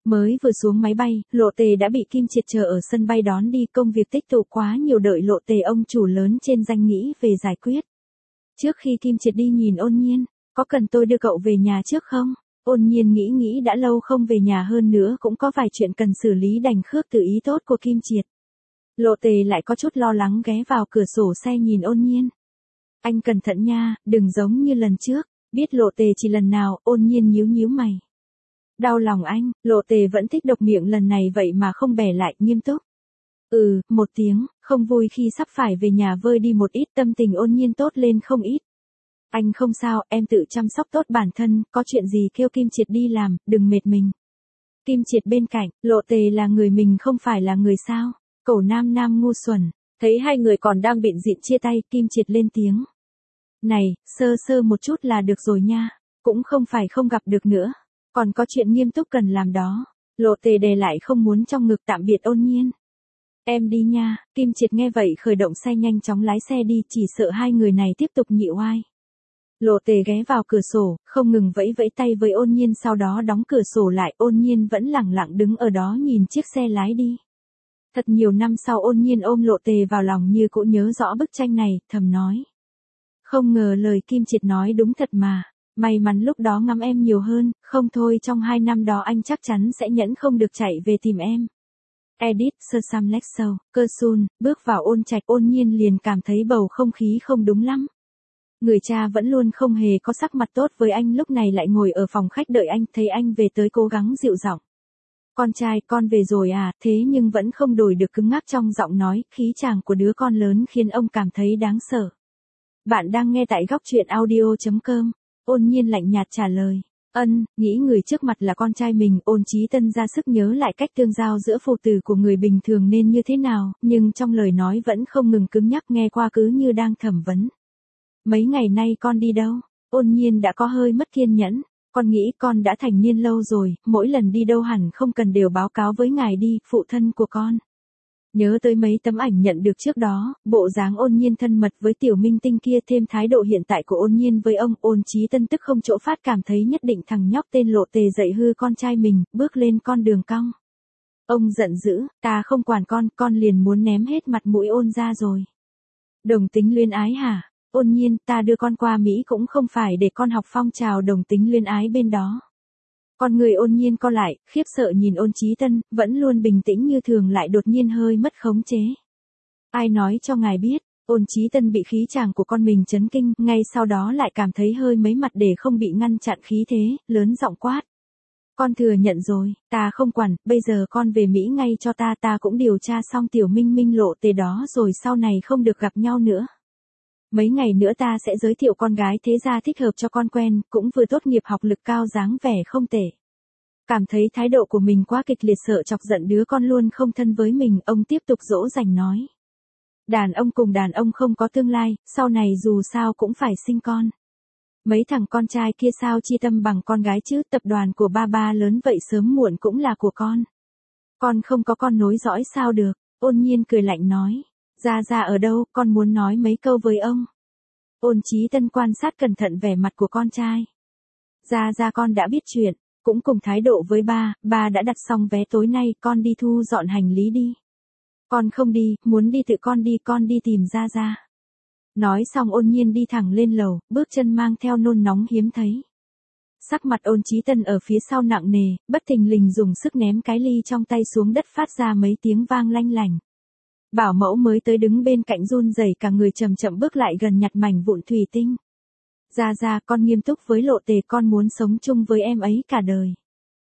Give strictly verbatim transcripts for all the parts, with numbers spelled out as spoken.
Mới vừa xuống máy bay, Lộ Tề đã bị Kim Triệt chờ ở sân bay đón đi, công việc tích tụ quá nhiều đợi Lộ Tề ông chủ lớn trên danh nghĩ về giải quyết. Trước khi Kim Triệt đi nhìn Ôn Nhiên, có cần tôi đưa cậu về nhà trước không? Ôn Nhiên nghĩ nghĩ đã lâu không về nhà, hơn nữa cũng có vài chuyện cần xử lý, đành khước từ ý tốt của Kim Triệt. Lộ Tề lại có chút lo lắng ghé vào cửa sổ xe nhìn Ôn Nhiên. Anh cẩn thận nha, đừng giống như lần trước. Biết Lộ Tề chỉ lần nào, Ôn Nhiên nhíu nhíu mày. Đau lòng anh, Lộ Tề vẫn thích độc miệng lần này vậy mà không bẻ lại, nghiêm túc. Ừ, một tiếng, không vui khi sắp phải về nhà vơi đi một ít, tâm tình Ôn Nhiên tốt lên không ít. Anh không sao, em tự chăm sóc tốt bản thân, có chuyện gì kêu Kim Triệt đi làm, đừng mệt mình. Kim Triệt bên cạnh, Lộ Tề là người mình không phải là người sao? Cẩu nam nam ngu xuẩn, thấy hai người còn đang bịn dịn chia tay, Kim Triệt lên tiếng. Này, sơ sơ một chút là được rồi nha, cũng không phải không gặp được nữa, còn có chuyện nghiêm túc cần làm đó. Lộ Tề đè lại không muốn trong ngực tạm biệt Ôn Nhiên. Em đi nha, Kim Triệt nghe vậy khởi động xe nhanh chóng lái xe đi, chỉ sợ hai người này tiếp tục nhị oai. Lộ Tề ghé vào cửa sổ, không ngừng vẫy vẫy tay với Ôn Nhiên, sau đó đóng cửa sổ lại, Ôn Nhiên vẫn lẳng lặng đứng ở đó nhìn chiếc xe lái đi. Thật nhiều năm sau Ôn Nhiên ôm Lộ Tề vào lòng như cũng nhớ rõ bức tranh này, thầm nói. Không ngờ lời Kim Triệt nói đúng thật mà, may mắn lúc đó ngắm em nhiều hơn, không thôi trong hai năm đó anh chắc chắn sẽ nhẫn không được chạy về tìm em. Edit, Sơ Sam Lexo, Cơ Sun, bước vào Ôn Trạch, Ôn Nhiên liền cảm thấy bầu không khí không đúng lắm. Người cha vẫn luôn không hề có sắc mặt tốt với anh, lúc này lại ngồi ở phòng khách đợi anh, thấy anh về tới cố gắng dịu giọng. Con trai, con về rồi à, thế nhưng vẫn không đổi được cứng ngắc trong giọng nói, khí chàng của đứa con lớn khiến ông cảm thấy đáng sợ. Bạn đang nghe tại góc truyện audio chấm com. Ôn Nhiên lạnh nhạt trả lời. Ân, nghĩ người trước mặt là con trai mình, Ôn Chí Tân ra sức nhớ lại cách tương giao giữa phụ tử của người bình thường nên như thế nào, nhưng trong lời nói vẫn không ngừng cứng nhắc, nghe qua cứ như đang thẩm vấn. Mấy ngày nay con đi đâu? Ôn Nhiên đã có hơi mất kiên nhẫn. Con nghĩ con đã thành niên lâu rồi, mỗi lần đi đâu hẳn không cần đều báo cáo với ngài đi, phụ thân của con. Nhớ tới mấy tấm ảnh nhận được trước đó, bộ dáng Ôn Nhiên thân mật với tiểu minh tinh kia, thêm thái độ hiện tại của Ôn Nhiên với ông, Ôn Chí Tân tức không chỗ phát, cảm thấy nhất định thằng nhóc tên Lộ Tề dạy hư con trai mình, bước lên con đường cong. Ông giận dữ, ta không quản con, con liền muốn ném hết mặt mũi Ôn ra rồi. Đồng tính luyến ái hả? Ôn Nhiên, ta đưa con qua Mỹ cũng không phải để con học phong trào đồng tính luyến ái bên đó. Con người Ôn Nhiên co lại, khiếp sợ nhìn Ôn Chí Tân, vẫn luôn bình tĩnh như thường lại đột nhiên hơi mất khống chế. Ai nói cho ngài biết? Ôn Chí Tân bị khí chàng của con mình chấn kinh, ngay sau đó lại cảm thấy hơi mấy mặt để không bị ngăn chặn khí thế, lớn giọng quát. Con thừa nhận rồi, ta không quản, bây giờ con về Mỹ ngay cho ta, ta cũng điều tra xong tiểu Minh Minh Lộ Tề đó rồi, sau này không được gặp nhau nữa. Mấy ngày nữa ta sẽ giới thiệu con gái thế gia thích hợp cho con quen, cũng vừa tốt nghiệp, học lực cao, dáng vẻ không tệ. Cảm thấy thái độ của mình quá kịch liệt, sợ chọc giận đứa con luôn không thân với mình, ông tiếp tục dỗ dành nói. Đàn ông cùng đàn ông không có tương lai, sau này dù sao cũng phải sinh con. Mấy thằng con trai kia sao chi tâm bằng con gái chứ, tập đoàn của ba ba lớn vậy sớm muộn cũng là của con. Con không có con nối dõi sao được, Ôn Nhiên cười lạnh nói. Gia Gia ở đâu, con muốn nói mấy câu với ông. Ôn Chí Tân quan sát cẩn thận vẻ mặt của con trai. Gia Gia con đã biết chuyện, cũng cùng thái độ với ba, ba đã đặt xong vé tối nay, con đi thu dọn hành lý đi. Con không đi, muốn đi tự con đi, con đi tìm Gia Gia. Nói xong Ôn Nhiên đi thẳng lên lầu, bước chân mang theo nôn nóng hiếm thấy. Sắc mặt Ôn Chí Tân ở phía sau nặng nề, bất thình lình dùng sức ném cái ly trong tay xuống đất, phát ra mấy tiếng vang lanh lành. Bảo mẫu mới tới đứng bên cạnh run rẩy cả người, chậm chậm bước lại gần nhặt mảnh vụn thủy tinh. Gia Gia, con nghiêm túc với Lộ Tề, con muốn sống chung với em ấy cả đời.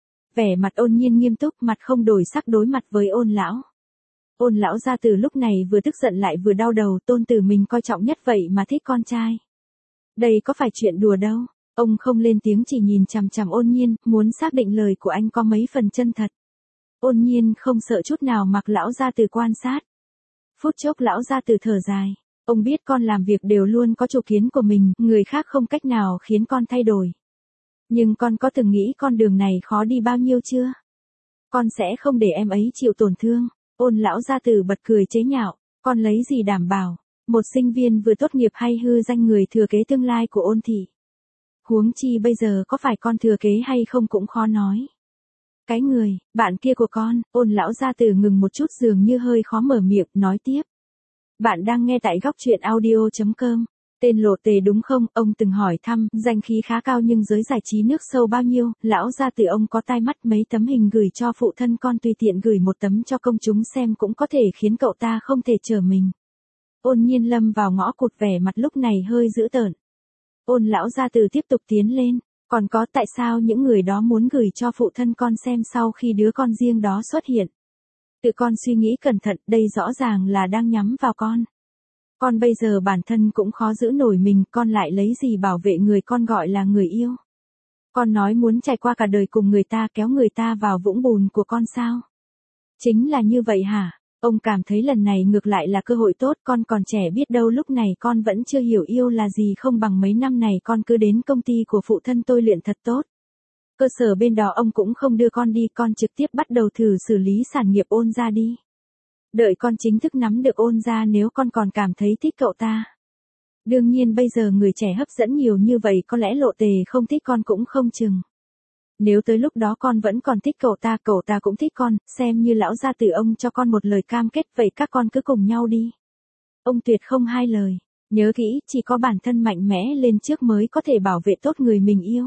Vẻ mặt Ôn Nhiên nghiêm túc, mặt không đổi sắc đối mặt với Ôn lão. Ôn lão gia từ lúc này vừa tức giận lại vừa đau đầu, tôn tử mình coi trọng nhất vậy mà thích con trai. Đây có phải chuyện đùa đâu, ông không lên tiếng chỉ nhìn chằm chằm Ôn Nhiên, muốn xác định lời của anh có mấy phần chân thật. Ôn Nhiên không sợ chút nào mặc lão gia từ quan sát. Phút chốc lão gia từ thở dài, ông biết con làm việc đều luôn có chủ kiến của mình, người khác không cách nào khiến con thay đổi. Nhưng con có từng nghĩ con đường này khó đi bao nhiêu chưa? Con sẽ không để em ấy chịu tổn thương. Ôn lão gia tử bật cười chế nhạo, con lấy gì đảm bảo, một sinh viên vừa tốt nghiệp hay hư danh người thừa kế tương lai của Ôn thị. Huống chi bây giờ có phải con thừa kế hay không cũng khó nói. cái người, bạn kia của con, Ôn lão gia tử ngừng một chút dường như hơi khó mở miệng, nói tiếp. Bạn đang nghe tại góc truyện audio.com. Tên Lộ Tề đúng không? Ông từng hỏi thăm, danh khí khá cao nhưng giới giải trí nước sâu bao nhiêu, lão gia tử ông có tai mắt mấy tấm hình gửi cho phụ thân con tùy tiện gửi một tấm cho công chúng xem cũng có thể khiến cậu ta không thể trở mình. Ôn Nhiên lâm vào ngõ cụt, vẻ mặt lúc này hơi dữ tợn. Ôn lão gia tử tiếp tục tiến lên, còn có tại sao những người đó muốn gửi cho phụ thân con xem sau khi đứa con riêng đó xuất hiện. Tự con suy nghĩ cẩn thận, đây rõ ràng là đang nhắm vào con. Con bây giờ bản thân cũng khó giữ nổi mình, con lại lấy gì bảo vệ người con gọi là người yêu. Con nói muốn trải qua cả đời cùng người ta, kéo người ta vào vũng bùn của con sao? Chính là như vậy hả? Ông cảm thấy lần này ngược lại là cơ hội tốt, con còn trẻ biết đâu lúc này con vẫn chưa hiểu yêu là gì, không bằng mấy năm này con cứ đến công ty của phụ thân tôi luyện thật tốt. Cơ sở bên đó ông cũng không đưa con đi, con trực tiếp bắt đầu thử xử lý sản nghiệp Ôn gia đi. Đợi con chính thức nắm được Ôn gia nếu con còn cảm thấy thích cậu ta. Đương nhiên bây giờ người trẻ hấp dẫn nhiều như vậy, có lẽ Lộ Tề không thích con cũng không chừng. Nếu tới lúc đó con vẫn còn thích cậu ta, cậu ta cũng thích con, xem như lão gia tử ông cho con một lời cam kết, vậy các con cứ cùng nhau đi. Ông tuyệt không hai lời, nhớ kỹ, chỉ có bản thân mạnh mẽ lên trước mới có thể bảo vệ tốt người mình yêu.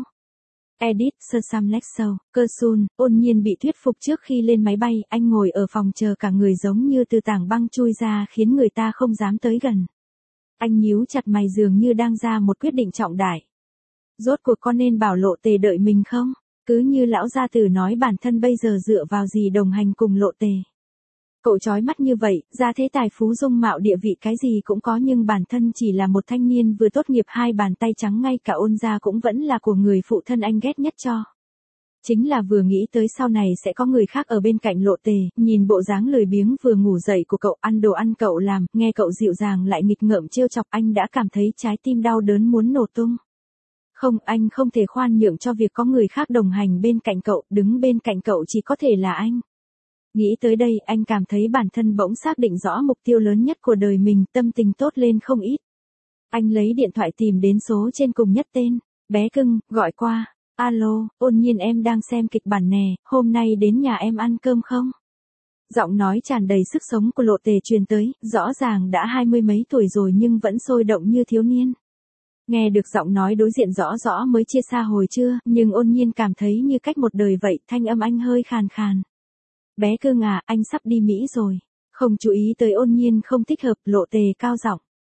Edit, Sơ Sam Lexo, Cơ Sun, Ôn Nhiên bị thuyết phục trước khi lên máy bay, anh ngồi ở phòng chờ cả người giống như từ tảng băng chui ra khiến người ta không dám tới gần. Anh nhíu chặt mày dường như đang ra một quyết định trọng đại. Rốt cuộc con nên bảo Lộ Tề đợi mình không? Cứ như lão gia tử nói, bản thân bây giờ dựa vào gì đồng hành cùng Lộ Tề. Cậu chói mắt như vậy, gia thế tài phú dung mạo địa vị cái gì cũng có nhưng bản thân chỉ là một thanh niên vừa tốt nghiệp, hai bàn tay trắng, ngay cả Ôn gia cũng vẫn là của người phụ thân anh ghét nhất cho. Chính là vừa nghĩ tới sau này sẽ có người khác ở bên cạnh Lộ Tề, nhìn bộ dáng lười biếng vừa ngủ dậy của cậu, ăn đồ ăn cậu làm, nghe cậu dịu dàng lại nghịch ngợm trêu chọc, anh đã cảm thấy trái tim đau đớn muốn nổ tung. Không, anh không thể khoan nhượng cho việc có người khác đồng hành bên cạnh cậu, đứng bên cạnh cậu chỉ có thể là anh. Nghĩ tới đây, anh cảm thấy bản thân bỗng xác định rõ mục tiêu lớn nhất của đời mình, tâm tình tốt lên không ít. Anh lấy điện thoại tìm đến số trên cùng nhất tên, bé cưng, gọi qua. Alo, Ôn Nhiên, em đang xem kịch bản nè, hôm nay đến nhà em ăn cơm không? Giọng nói tràn đầy sức sống của Lộ Tề truyền tới, rõ ràng đã hai mươi mấy tuổi rồi nhưng vẫn sôi động như thiếu niên. Nghe được giọng nói đối diện rõ rõ mới chia xa hồi trưa, nhưng Ôn Nhiên cảm thấy như cách một đời vậy, thanh âm anh hơi khàn khàn. Bé cưng à, anh sắp đi Mỹ rồi. Không chú ý tới Ôn Nhiên không thích hợp, Lộ Tề cao giọng.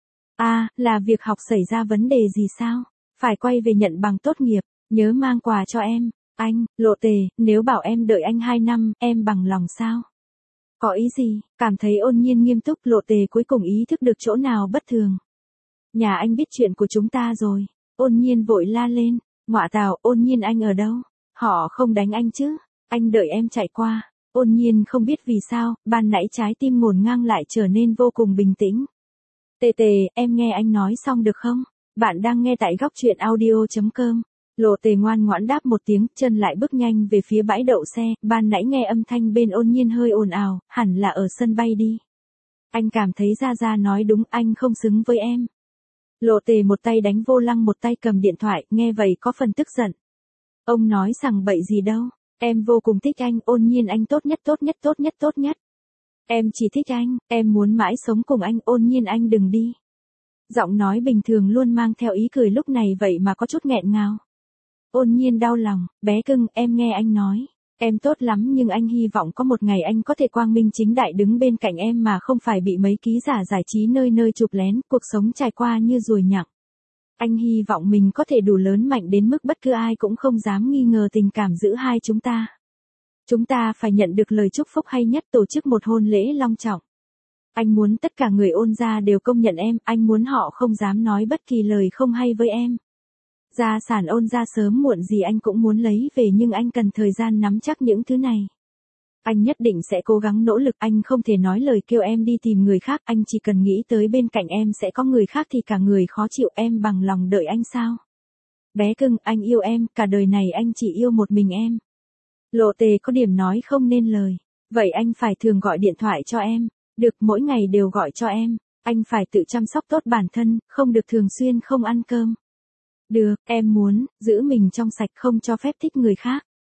À, là việc học xảy ra vấn đề gì sao? Phải quay về nhận bằng tốt nghiệp, nhớ mang quà cho em. Anh, Lộ Tề, nếu bảo em đợi anh hai năm, em bằng lòng sao? Có ý gì? Cảm thấy Ôn Nhiên nghiêm túc, Lộ Tề cuối cùng ý thức được chỗ nào bất thường. Nhà anh biết chuyện của chúng ta rồi. Ôn Nhiên vội la lên. Ngọa tào, Ôn Nhiên anh ở đâu? Họ không đánh anh chứ? Anh đợi em chạy qua. Ôn Nhiên không biết vì sao, ban nãy trái tim ngổn ngang lại trở nên vô cùng bình tĩnh. Tề Tề, em nghe anh nói xong được không? Bạn đang nghe tại góc truyện audio.com. Lộ Tề ngoan ngoãn đáp một tiếng, chân lại bước nhanh về phía bãi đậu xe, ban nãy nghe âm thanh bên Ôn Nhiên hơi ồn ào, hẳn là ở sân bay đi. Anh cảm thấy Gia Gia nói đúng, anh không xứng với em. Lộ Tề một tay đánh vô lăng một tay cầm điện thoại, nghe vậy có phần tức giận. Ông nói sằng bậy gì đâu, em vô cùng thích anh, Ôn Nhiên anh tốt nhất tốt nhất tốt nhất tốt nhất. Em chỉ thích anh, em muốn mãi sống cùng anh, Ôn Nhiên anh đừng đi. Giọng nói bình thường luôn mang theo ý cười lúc này vậy mà có chút nghẹn ngào. Ôn Nhiên đau lòng, bé cưng, em nghe anh nói. Em tốt lắm nhưng anh hy vọng có một ngày anh có thể quang minh chính đại đứng bên cạnh em mà không phải bị mấy ký giả giải trí nơi nơi chụp lén, cuộc sống trải qua như ruồi nhặng. Anh hy vọng mình có thể đủ lớn mạnh đến mức bất cứ ai cũng không dám nghi ngờ tình cảm giữa hai chúng ta. Chúng ta phải nhận được lời chúc phúc hay nhất, tổ chức một hôn lễ long trọng. Anh muốn tất cả người Ôn gia đều công nhận em, anh muốn họ không dám nói bất kỳ lời không hay với em. Gia sản Ôn gia sớm muộn gì anh cũng muốn lấy về nhưng anh cần thời gian nắm chắc những thứ này. Anh nhất định sẽ cố gắng nỗ lực, anh không thể nói lời kêu em đi tìm người khác, anh chỉ cần nghĩ tới bên cạnh em sẽ có người khác thì cả người khó chịu, em bằng lòng đợi anh sao? Bé cưng, anh yêu em, cả đời này anh chỉ yêu một mình em. Lộ Tề có điểm nói không nên lời. Vậy anh phải thường gọi điện thoại cho em. Được, mỗi ngày đều gọi cho em. Anh phải tự chăm sóc tốt bản thân, không được thường xuyên không ăn cơm. Được, em muốn giữ mình trong sạch, không cho phép thích người khác.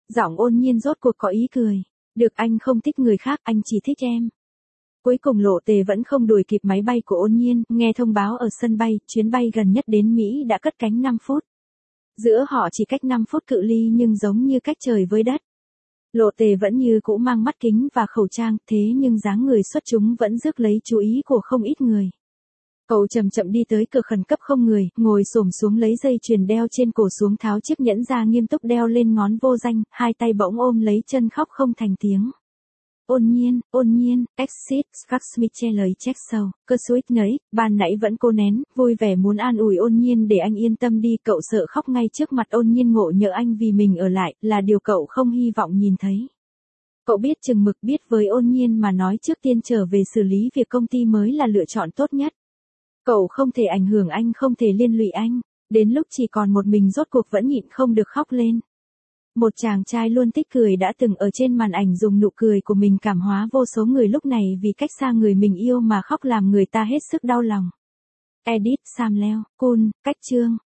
Giọng ôn nhiên rốt cuộc có ý cười. Được, anh không thích người khác, anh chỉ thích em. Cuối cùng Lộ Tề vẫn không đuổi kịp máy bay của ôn nhiên, nghe thông báo ở sân bay, chuyến bay gần nhất đến Mỹ đã cất cánh năm phút. Giữa họ chỉ cách năm phút cự ly nhưng giống như cách trời với đất. Lộ Tề vẫn như cũ mang mắt kính và khẩu trang, thế nhưng dáng người xuất chúng vẫn rước lấy chú ý của không ít người. Cậu chậm chậm đi tới cửa khẩn cấp không người, ngồi xổm xuống lấy dây chuyền đeo trên cổ xuống, tháo chiếc nhẫn ra nghiêm túc đeo lên ngón vô danh, hai tay bỗng ôm lấy chân khóc không thành tiếng. Ôn nhiên, ôn nhiên, exit, Skaksmiche lời check sâu, cơ suýt nấy, ban nãy vẫn cô nén, vui vẻ muốn an ủi ôn nhiên để anh yên tâm đi, cậu sợ khóc ngay trước mặt ôn nhiên ngộ nhỡ anh vì mình ở lại, là điều cậu không hy vọng nhìn thấy. Cậu biết chừng mực, biết với ôn nhiên mà nói trước tiên trở về xử lý việc công ty mới là lựa chọn tốt nhất. Cậu không thể ảnh hưởng anh, không thể liên lụy anh, đến lúc chỉ còn một mình rốt cuộc vẫn nhịn không được khóc lên. Một chàng trai luôn thích cười đã từng ở trên màn ảnh dùng nụ cười của mình cảm hóa vô số người, lúc này vì cách xa người mình yêu mà khóc làm người ta hết sức đau lòng. Edit Sam Leo, Kun, cách chương.